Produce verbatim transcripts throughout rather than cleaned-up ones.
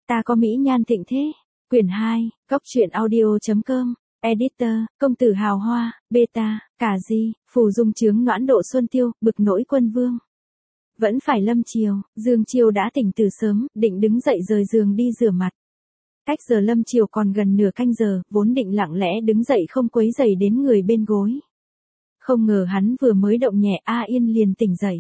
Ta có mỹ nhan thịnh thế. Quyển hai, Cốc truyện audio chấm com, Editor, công tử hào hoa, beta, cả di, phù dung chướng noãn độ xuân tiêu, bực nỗi quân vương. Vẫn phải lâm chiều, Dương Chiêu đã tỉnh từ sớm, định đứng dậy rời giường đi rửa mặt. Cách giờ lâm chiều còn gần nửa canh giờ, vốn định lặng lẽ đứng dậy không quấy rầy đến người bên gối. Không ngờ hắn vừa mới động nhẹ A Yên liền tỉnh dậy.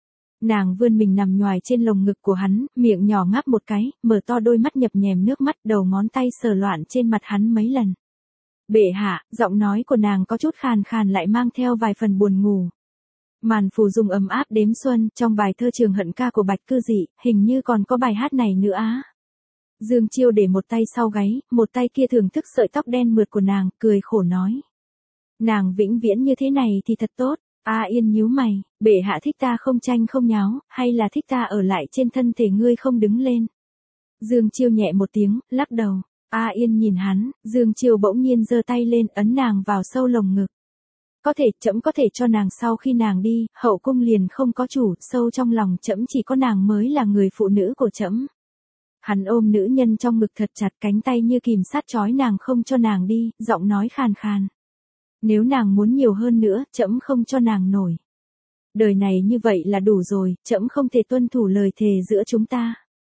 Nàng vươn mình nằm nhoài trên lồng ngực của hắn, miệng nhỏ ngáp một cái, mở to đôi mắt nhập nhèm nước mắt, đầu ngón tay sờ loạn trên mặt hắn mấy lần. Bệ hạ, giọng nói của nàng có chút khàn khàn lại mang theo vài phần buồn ngủ. Màn phù dung ấm áp đếm xuân, trong bài thơ Trường Hận Ca của Bạch Cư Dị, hình như còn có bài hát này nữa á. Dương Chiêu để một tay sau gáy, một tay kia thưởng thức sợi tóc đen mượt của nàng, cười khổ nói. Nàng vĩnh viễn như thế này thì thật tốt. A Yên nhíu mày, bệ hạ thích ta không tranh không nháo, hay là thích ta ở lại trên thân thể ngươi không đứng lên. Dương Chiêu nhẹ một tiếng, lắc đầu. A Yên nhìn hắn, Dương Chiêu bỗng nhiên giơ tay lên ấn nàng vào sâu lồng ngực. Có thể, trẫm có thể cho nàng sau khi nàng đi, hậu cung liền không có chủ, sâu trong lòng trẫm chỉ có nàng mới là người phụ nữ của trẫm. Hắn ôm nữ nhân trong ngực thật chặt, cánh tay như kìm sát trói nàng không cho nàng đi, giọng nói khàn khàn. Nếu nàng muốn nhiều hơn nữa, trẫm không cho nàng nổi. Đời này như vậy là đủ rồi, trẫm không thể tuân thủ lời thề giữa chúng ta.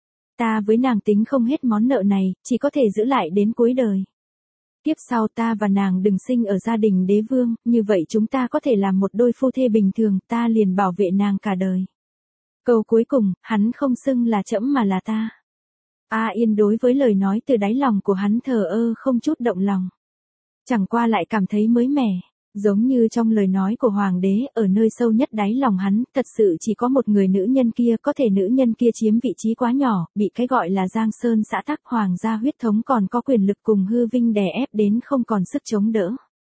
Ta với nàng tính không hết món nợ này, chỉ có thể giữ lại đến cuối đời. Tiếp sau ta và nàng đừng sinh ở gia đình đế vương, như vậy chúng ta có thể làm một đôi phu thê bình thường, ta liền bảo vệ nàng cả đời. Câu cuối cùng, hắn không xưng là trẫm mà là ta. A Yên đối với lời nói từ đáy lòng của hắn thờ ơ không chút động lòng. Chẳng qua lại cảm thấy mới mẻ, giống như trong lời nói của hoàng đế, ở nơi sâu nhất đáy lòng hắn, thật sự chỉ có một người nữ nhân kia, có thể nữ nhân kia chiếm vị trí quá nhỏ, bị cái gọi là Giang Sơn xã tắc hoàng gia huyết thống còn có quyền lực cùng hư vinh đè ép đến không còn sức chống đỡ.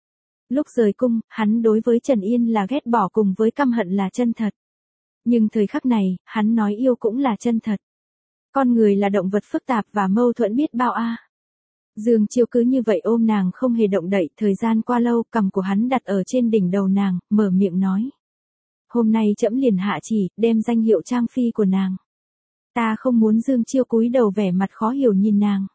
Lúc rời cung, hắn đối với Trần Yên là ghét bỏ cùng với căm hận là chân thật. Nhưng thời khắc này, hắn nói yêu cũng là chân thật. Con người là động vật phức tạp và mâu thuẫn biết bao a. À. Dương Chiêu cứ như vậy ôm nàng không hề động đậy, thời gian qua lâu, cằm của hắn đặt ở trên đỉnh đầu nàng, mở miệng nói. Hôm nay trẫm liền hạ chỉ, đem danh hiệu trang phi của nàng. Ta không muốn Dương Chiêu cúi đầu vẻ mặt khó hiểu nhìn nàng.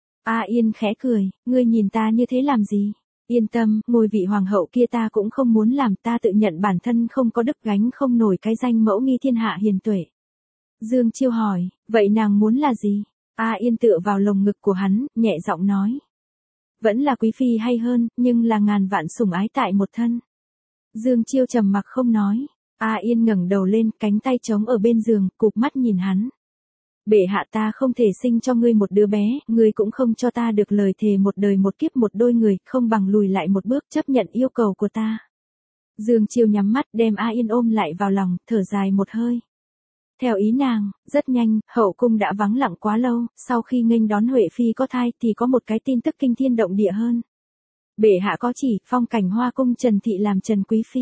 A Yên khẽ cười, ngươi nhìn ta như thế làm gì? Yên tâm, ngôi vị hoàng hậu kia ta cũng không muốn làm, ta tự nhận bản thân không có đức gánh không nổi cái danh mẫu nghi thiên hạ hiền tuệ. Dương Chiêu hỏi, vậy nàng muốn là gì? A Yên tựa vào lồng ngực của hắn, nhẹ giọng nói. Vẫn là quý phi hay hơn, nhưng là ngàn vạn sủng ái tại một thân. Dương Chiêu trầm mặc không nói. A Yên ngẩng đầu lên, cánh tay trống ở bên giường, cụp mắt nhìn hắn. Bệ hạ ta không thể sinh cho ngươi một đứa bé, ngươi cũng không cho ta được lời thề một đời một kiếp một đôi người, không bằng lùi lại một bước chấp nhận yêu cầu của ta. Dương Chiêu nhắm mắt đem A Yên ôm lại vào lòng, thở dài một hơi. Theo ý nàng, rất nhanh, hậu cung đã vắng lặng quá lâu, sau khi nghênh đón Huệ Phi có thai thì có một cái tin tức kinh thiên động địa hơn. Bệ hạ có chỉ, phong cảnh hoa cung Trần Thị làm Trần Quý Phi.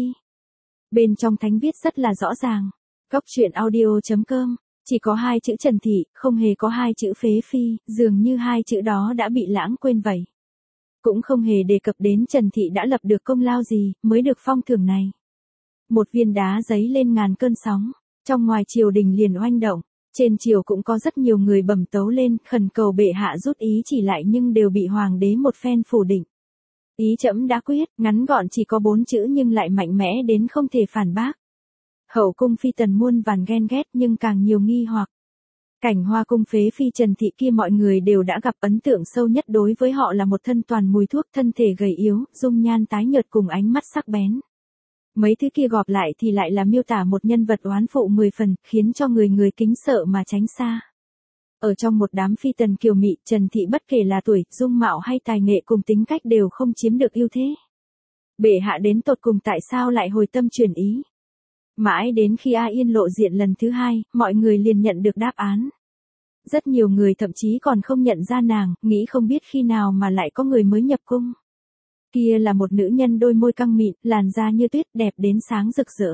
Bên trong thánh viết rất là rõ ràng. Cốc truyện audio chấm com, chỉ có hai chữ Trần Thị, không hề có hai chữ Phế Phi, dường như hai chữ đó đã bị lãng quên vậy. Cũng không hề đề cập đến Trần Thị đã lập được công lao gì, mới được phong thưởng này. Một viên đá giấy lên ngàn cơn sóng. Trong ngoài triều đình liền oanh động, trên triều cũng có rất nhiều người bẩm tấu lên, khẩn cầu bệ hạ rút ý chỉ lại nhưng đều bị hoàng đế một phen phủ định. Ý trẫm đã quyết, ngắn gọn chỉ có bốn chữ nhưng lại mạnh mẽ đến không thể phản bác. Hậu cung phi tần muôn vàn ghen ghét nhưng càng nhiều nghi hoặc. Cảnh hoa cung Phế Phi Trần Thị kia mọi người đều đã gặp, ấn tượng sâu nhất đối với họ là một thân toàn mùi thuốc, thân thể gầy yếu, dung nhan tái nhợt cùng ánh mắt sắc bén. Mấy thứ kia gọp lại thì lại là miêu tả một nhân vật oán phụ mười phần, khiến cho người người kính sợ mà tránh xa. Ở trong một đám phi tần kiều mị, Trần Thị bất kể là tuổi, dung mạo hay tài nghệ cùng tính cách đều không chiếm được ưu thế. Bệ hạ đến tột cùng tại sao lại hồi tâm chuyển ý? Mãi đến khi A Yên lộ diện lần thứ hai, mọi người liền nhận được đáp án. Rất nhiều người thậm chí còn không nhận ra nàng, nghĩ không biết khi nào mà lại có người mới nhập cung. Kia là một nữ nhân đôi môi căng mịn, làn da như tuyết, đẹp đến sáng rực rỡ.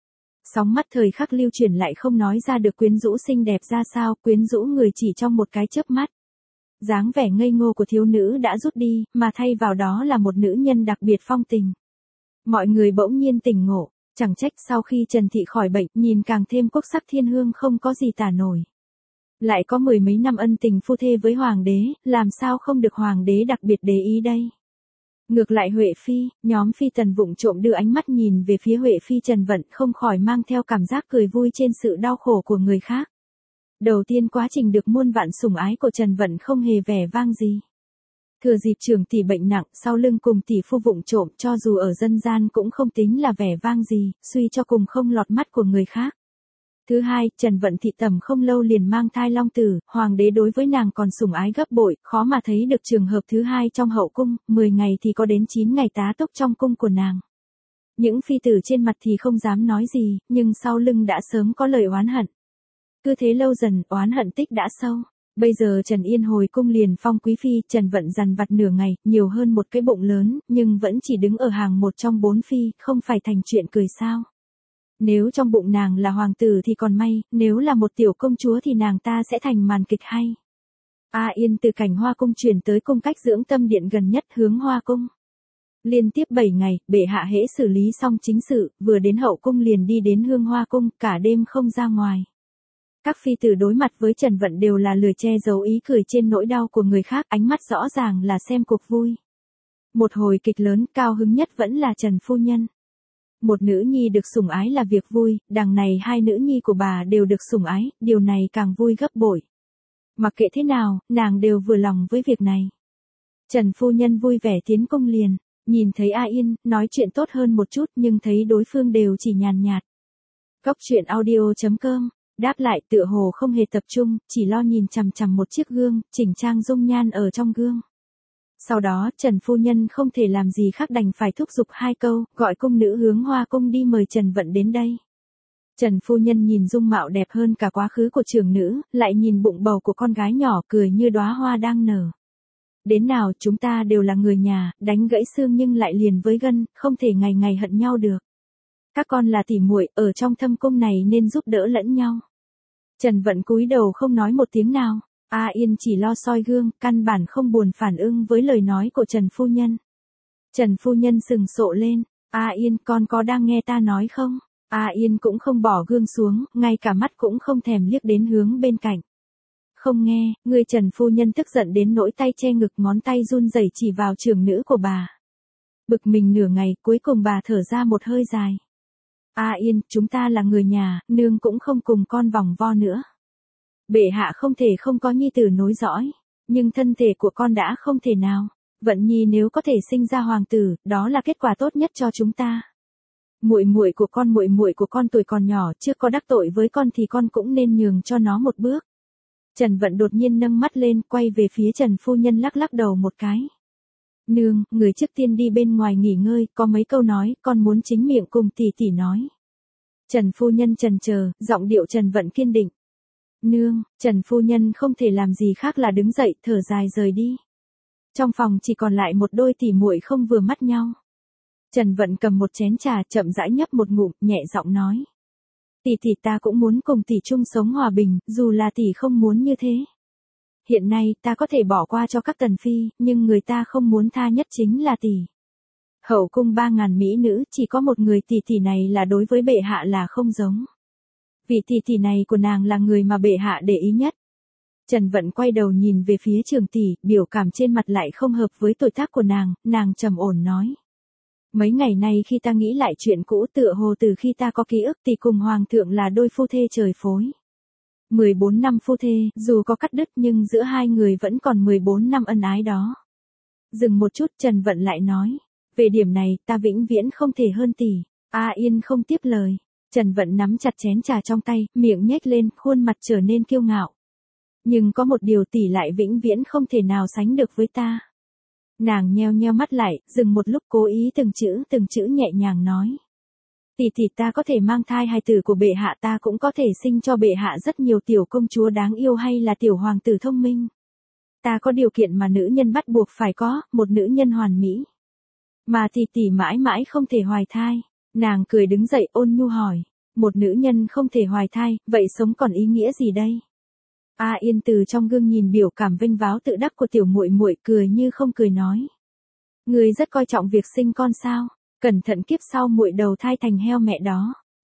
Sóng mắt thời khắc lưu chuyển lại không nói ra được quyến rũ xinh đẹp ra sao, quyến rũ người chỉ trong một cái chớp mắt. Dáng vẻ ngây ngô của thiếu nữ đã rút đi, mà thay vào đó là một nữ nhân đặc biệt phong tình. Mọi người bỗng nhiên tỉnh ngộ, chẳng trách sau khi Trần Thị khỏi bệnh, nhìn càng thêm quốc sắc thiên hương không có gì tả nổi. Lại có mười mấy năm ân tình phu thê với hoàng đế, làm sao không được hoàng đế đặc biệt để ý đây. Ngược lại Huệ Phi, nhóm Phi Tần vụng trộm đưa ánh mắt nhìn về phía Huệ Phi Trần Vận không khỏi mang theo cảm giác cười vui trên sự đau khổ của người khác. Đầu tiên quá trình được muôn vạn sủng ái của Trần Vận không hề vẻ vang gì. Thừa dịp trưởng tỷ bệnh nặng, sau lưng cùng tỷ phu vụng trộm cho dù ở dân gian cũng không tính là vẻ vang gì, suy cho cùng không lọt mắt của người khác. Thứ hai, Trần Vận thị tầm không lâu liền mang thai long tử, hoàng đế đối với nàng còn sủng ái gấp bội, khó mà thấy được trường hợp thứ hai trong hậu cung, mười ngày thì có đến chín ngày tá túc trong cung của nàng. Những phi tử trên mặt thì không dám nói gì, nhưng sau lưng đã sớm có lời oán hận. Cứ thế lâu dần, oán hận tích đã sâu. Bây giờ Trần Yên hồi cung liền phong quý phi, Trần Vận dằn vặt nửa ngày, nhiều hơn một cái bụng lớn, nhưng vẫn chỉ đứng ở hàng một trong bốn phi, không phải thành chuyện cười sao. Nếu trong bụng nàng là hoàng tử thì còn may, nếu là một tiểu công chúa thì nàng ta sẽ thành màn kịch hay. A Yên từ cảnh Hoa cung chuyển tới cung cách dưỡng tâm điện gần nhất hướng Hoa cung. Liên tiếp bảy ngày, bệ hạ hễ xử lý xong chính sự, vừa đến hậu cung liền đi đến Hương Hoa cung, cả đêm không ra ngoài. Các phi tử đối mặt với Trần Vận đều là lười che giấu ý cười trên nỗi đau của người khác, ánh mắt rõ ràng là xem cuộc vui. Một hồi kịch lớn, cao hứng nhất vẫn là Trần phu nhân. Một nữ nhi được sủng ái là việc vui, đằng này hai nữ nhi của bà đều được sủng ái, điều này càng vui gấp bội. Mặc kệ thế nào, nàng đều vừa lòng với việc này. Trần phu nhân vui vẻ tiến cung liền, nhìn thấy A Yên, nói chuyện tốt hơn một chút nhưng thấy đối phương đều chỉ nhàn nhạt. Góc truyện audio chấm com, đáp lại tựa hồ không hề tập trung, chỉ lo nhìn chằm chằm một chiếc gương, chỉnh trang dung nhan ở trong gương. Sau đó, Trần phu nhân không thể làm gì khác đành phải thúc giục hai câu, gọi cung nữ hướng Hoa cung đi mời Trần Vận đến đây. Trần phu nhân nhìn dung mạo đẹp hơn cả quá khứ của trưởng nữ, lại nhìn bụng bầu của con gái nhỏ cười như đóa hoa đang nở. Đến nào chúng ta đều là người nhà, đánh gãy xương nhưng lại liền với gân, không thể ngày ngày hận nhau được. Các con là tỉ muội, ở trong thâm cung này nên giúp đỡ lẫn nhau. Trần Vận cúi đầu không nói một tiếng nào. A Yên chỉ lo soi gương, căn bản không buồn phản ứng với lời nói của Trần phu nhân. Trần phu nhân sừng sộ lên, A Yên con có đang nghe ta nói không? A Yên cũng không bỏ gương xuống, ngay cả mắt cũng không thèm liếc đến hướng bên cạnh. Không nghe, người Trần phu nhân tức giận đến nỗi tay che ngực ngón tay run rẩy chỉ vào trưởng nữ của bà. Bực mình nửa ngày, cuối cùng bà thở ra một hơi dài. A Yên, chúng ta là người nhà, nương cũng không cùng con vòng vo nữa. Bệ hạ không thể không có nhi tử nối dõi, nhưng thân thể của con đã không thể nào. Vận nhi nếu có thể sinh ra hoàng tử, đó là kết quả tốt nhất cho chúng ta. Muội muội của con, muội muội của con tuổi còn nhỏ, chưa có đắc tội với con thì con cũng nên nhường cho nó một bước. Trần Vận đột nhiên nâng mắt lên, quay về phía Trần phu nhân lắc lắc đầu một cái. Nương, người trước tiên đi bên ngoài nghỉ ngơi, có mấy câu nói, con muốn chính miệng cùng tỷ tỷ nói. Trần phu nhân chần chờ, giọng điệu Trần Vận kiên định. Nương, Trần phu nhân không thể làm gì khác là đứng dậy, thở dài rời đi. Trong phòng chỉ còn lại một đôi tỉ muội không vừa mắt nhau. Trần Vận cầm một chén trà, chậm rãi nhấp một ngụm, nhẹ giọng nói. Tỷ tỷ ta cũng muốn cùng tỷ chung sống hòa bình, dù là tỷ không muốn như thế. Hiện nay ta có thể bỏ qua cho các tần phi, nhưng người ta không muốn tha nhất chính là tỷ. Hậu cung ba ngàn mỹ nữ, chỉ có một người tỷ tỷ này là đối với bệ hạ là không giống. Vị tỷ tỷ này của nàng là người mà bệ hạ để ý nhất. Trần Vận quay đầu nhìn về phía Trường tỷ, biểu cảm trên mặt lại không hợp với tuổi tác của nàng, nàng trầm ổn nói. Mấy ngày nay khi ta nghĩ lại chuyện cũ tựa hồ từ khi ta có ký ức thì cùng hoàng thượng là đôi phu thê trời phối. mười bốn năm phu thê, dù có cắt đứt nhưng giữa hai người vẫn còn mười bốn năm ân ái đó. Dừng một chút Trần Vận lại nói. Về điểm này ta vĩnh viễn không thể hơn tỷ. A Yên không tiếp lời. Trần Vận nắm chặt chén trà trong tay, miệng nhếch lên, khuôn mặt trở nên kiêu ngạo. Nhưng có một điều tỷ lại vĩnh viễn không thể nào sánh được với ta. Nàng nheo nheo mắt lại, dừng một lúc cố ý từng chữ từng chữ nhẹ nhàng nói. Tỷ tỷ ta có thể mang thai hài tử của bệ hạ, ta cũng có thể sinh cho bệ hạ rất nhiều tiểu công chúa đáng yêu hay là tiểu hoàng tử thông minh. Ta có điều kiện mà nữ nhân bắt buộc phải có, một nữ nhân hoàn mỹ. Mà tỷ tỷ mãi mãi không thể hoài thai. Nàng cười đứng dậy ôn nhu hỏi. Một nữ nhân không thể hoài thai, vậy sống còn ý nghĩa gì đây? A Yên từ trong gương nhìn biểu cảm vênh váo tự đắc của tiểu muội muội, cười như không cười nói. Người rất coi trọng việc sinh con sao? Cẩn thận kiếp sau muội đầu thai thành heo mẹ đó.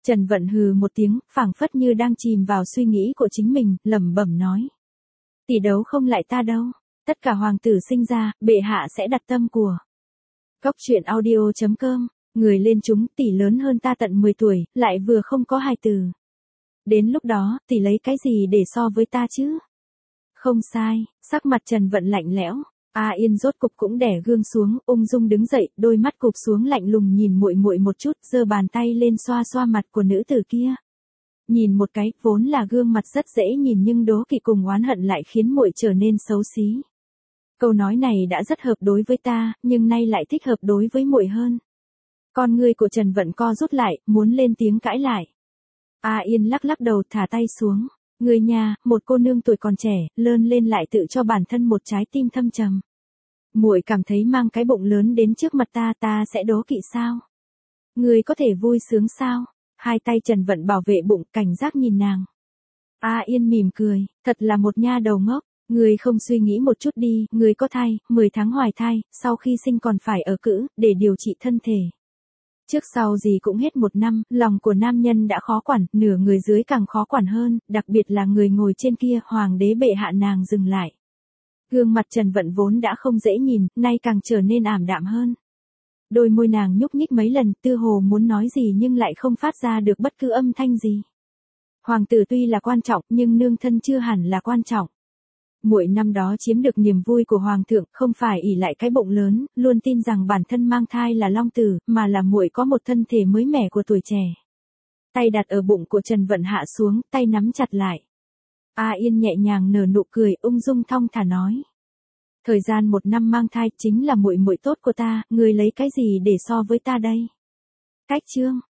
Trần Vận hừ một tiếng, phảng phất như đang chìm vào suy nghĩ của chính mình, lẩm bẩm nói. Tỷ đấu không lại ta đâu. Tất cả hoàng tử sinh ra, bệ hạ sẽ đặt tâm của. Cốc truyện audio chấm com, người lên chúng tỷ lớn hơn ta tận mười tuổi, lại vừa không có hài tử. Đến lúc đó, tỷ lấy cái gì để so với ta chứ? Không sai, sắc mặt Trần Vận lạnh lẽo. A Yên rốt cục cũng đè gương xuống, ung dung đứng dậy, đôi mắt cụp xuống lạnh lùng nhìn muội muội một chút, giơ bàn tay lên xoa xoa mặt của nữ tử kia. Nhìn một cái, vốn là gương mặt rất dễ nhìn nhưng đố kỵ cùng oán hận lại khiến muội trở nên xấu xí. Câu nói này đã rất hợp đối với ta, nhưng nay lại thích hợp đối với muội hơn. Con ngươi của Trần Vận co rút lại, muốn lên tiếng cãi lại. A Yên lắc lắc đầu thả tay xuống. Người nhà, một cô nương tuổi còn trẻ, lớn lên lại tự cho bản thân một trái tim thâm trầm. Muội cảm thấy mang cái bụng lớn đến trước mặt ta, ta sẽ đố kỵ sao? Người có thể vui sướng sao? Hai tay Trần Vận bảo vệ bụng, cảnh giác nhìn nàng. A Yên mỉm cười, thật là một nha đầu ngốc. Người không suy nghĩ một chút đi, người có thai, mười tháng hoài thai, sau khi sinh còn phải ở cữ, để điều trị thân thể. Trước sau gì cũng hết một năm, lòng của nam nhân đã khó quản, nửa người dưới càng khó quản hơn, đặc biệt là người ngồi trên kia, hoàng đế bệ hạ nàng dừng lại. Gương mặt Trần Vận vốn đã không dễ nhìn, nay càng trở nên ảm đạm hơn. Đôi môi nàng nhúc nhích mấy lần, tư hồ muốn nói gì nhưng lại không phát ra được bất cứ âm thanh gì. Hoàng tử tuy là quan trọng, nhưng nương thân chưa hẳn là quan trọng. Muội năm đó chiếm được niềm vui của hoàng thượng, không phải ỷ lại cái bụng lớn, luôn tin rằng bản thân mang thai là long tử, mà là muội có một thân thể mới mẻ của tuổi trẻ. Tay đặt ở bụng của Trần Vận hạ xuống, tay nắm chặt lại. A Yên nhẹ nhàng nở nụ cười, ung dung thong thả nói. Thời gian một năm mang thai chính là muội muội tốt của ta, người lấy cái gì để so với ta đây? Cách chương